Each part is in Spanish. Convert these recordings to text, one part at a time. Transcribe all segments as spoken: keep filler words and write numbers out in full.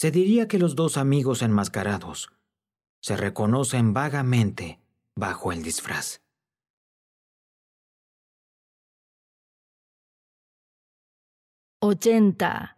Se diría que los dos amigos enmascarados se reconocen vagamente bajo el disfraz. ochenta.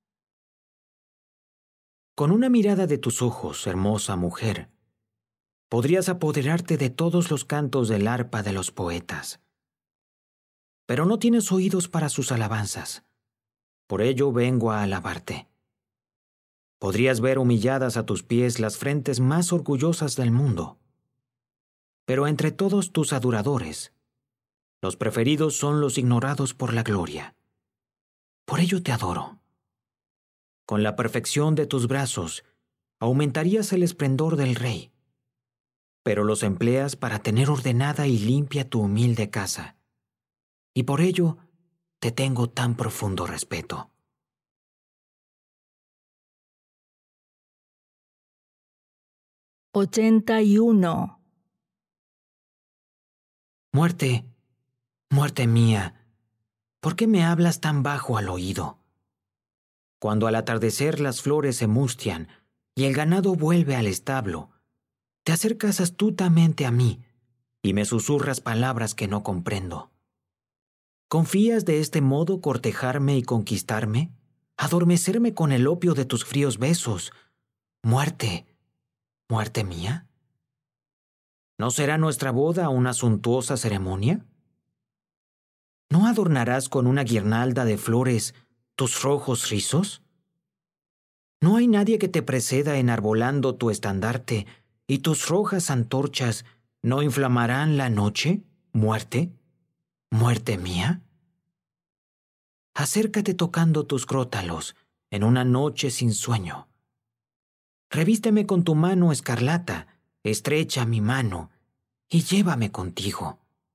Con una mirada de tus ojos, hermosa mujer, podrías apoderarte de todos los cantos del arpa de los poetas. Pero no tienes oídos para sus alabanzas. Por ello vengo a alabarte. Podrías ver humilladas a tus pies las frentes más orgullosas del mundo. Pero entre todos tus adoradores, los preferidos son los ignorados por la gloria. Por ello te adoro. Con la perfección de tus brazos, aumentarías el esplendor del rey, pero los empleas para tener ordenada y limpia tu humilde casa, y por ello te tengo tan profundo respeto. ochenta y uno. Muerte, muerte mía, ¿por qué me hablas tan bajo al oído? Cuando al atardecer las flores se mustian y el ganado vuelve al establo, te acercas astutamente a mí y me susurras palabras que no comprendo. ¿Confías de este modo cortejarme y conquistarme? ¿Adormecerme con el opio de tus fríos besos? Muerte, muerte mía. ¿No será nuestra boda una suntuosa ceremonia? ¿No adornarás con una guirnalda de flores tus rojos rizos? ¿No hay nadie que te preceda enarbolando tu estandarte y tus rojas antorchas no inflamarán la noche, muerte, muerte mía? Acércate tocando tus crótalos en una noche sin sueño. Revísteme con tu mano escarlata, estrecha mi mano, y llévame contigo.